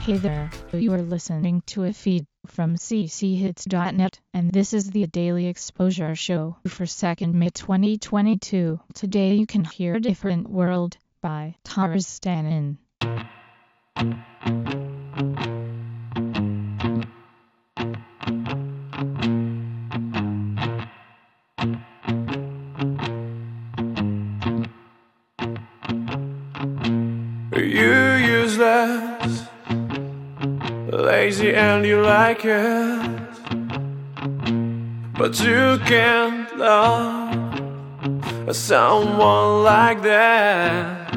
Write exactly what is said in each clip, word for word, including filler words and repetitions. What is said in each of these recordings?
Hey there, you are listening to a feed from c c hits dot net, and this is the Daily Exposure Show for second May twenty twenty-two. Today you can hear Different World by Taurus Stanin. You useless, lazy and you like it, but you can't love someone like that.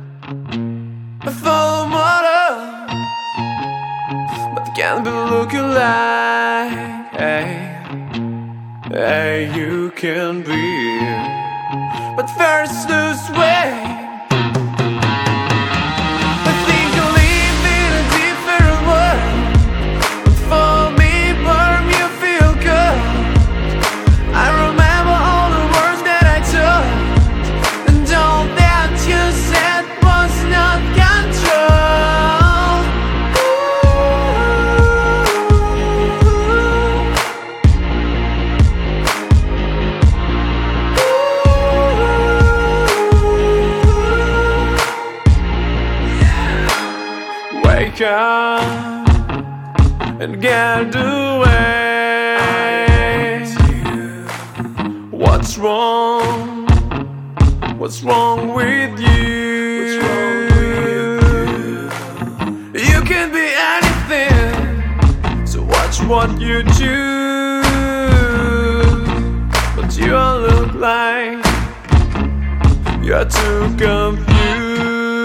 Follow models, but can't be looking like hey, hey, you can be, but first lose weight. Wake up and get away. What's wrong? What's wrong with you? You can be anything, so watch what you choose. But you all look like you're too confused.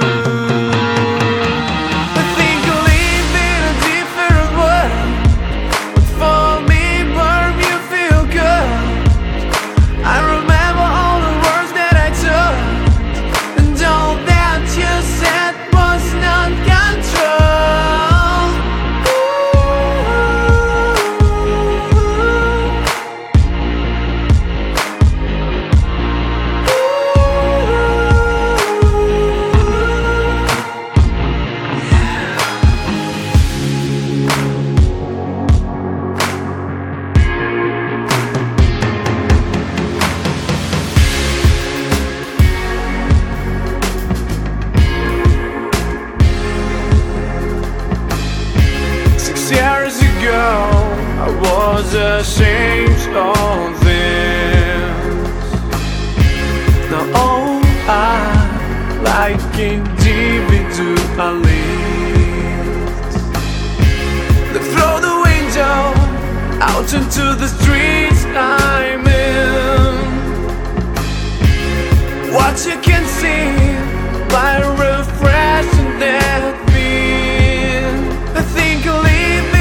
Years ago, I was ashamed of this. Now all I like individualists. They throw the window out into the streets I'm in. What you can see by refreshing that feel. I think I'll leave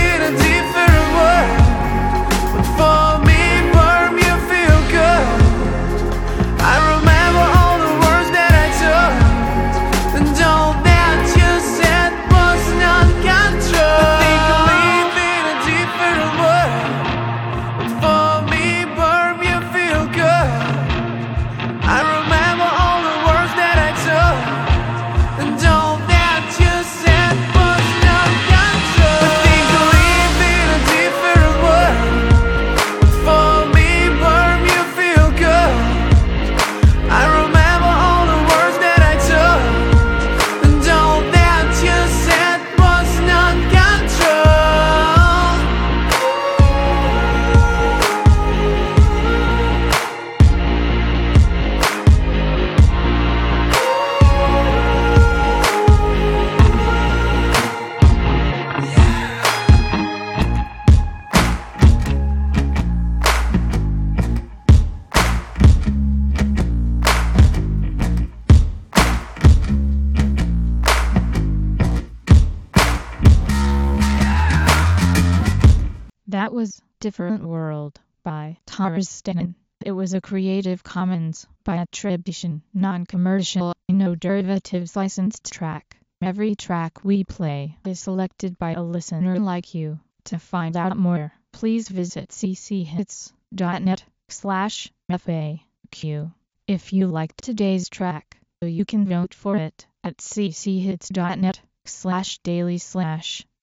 That was Different World by Taurus Stanin. It was a Creative Commons by attribution, non-commercial, no derivatives licensed track. Every track we play is selected by a listener like you. To find out more, please visit c c hits dot net slash F A Q. If you liked today's track, you can vote for it at c c hits dot net slash daily slash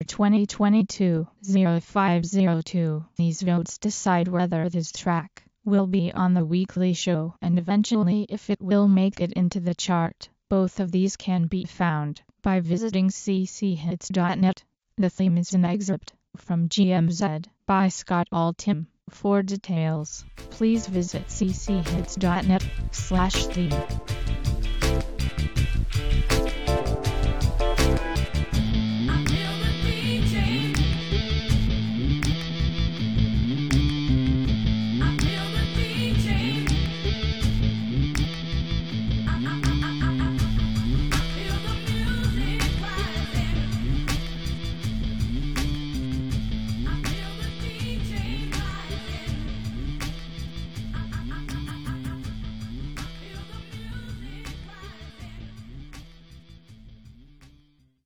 twenty twenty-two oh five oh two. These votes decide whether this track will be on the weekly show and eventually if it will make it into the chart. Both of these can be found by visiting c c hits dot net. The theme is an excerpt from G M Z by Scott Altham. For details, please visit c c hits dot net slash theme.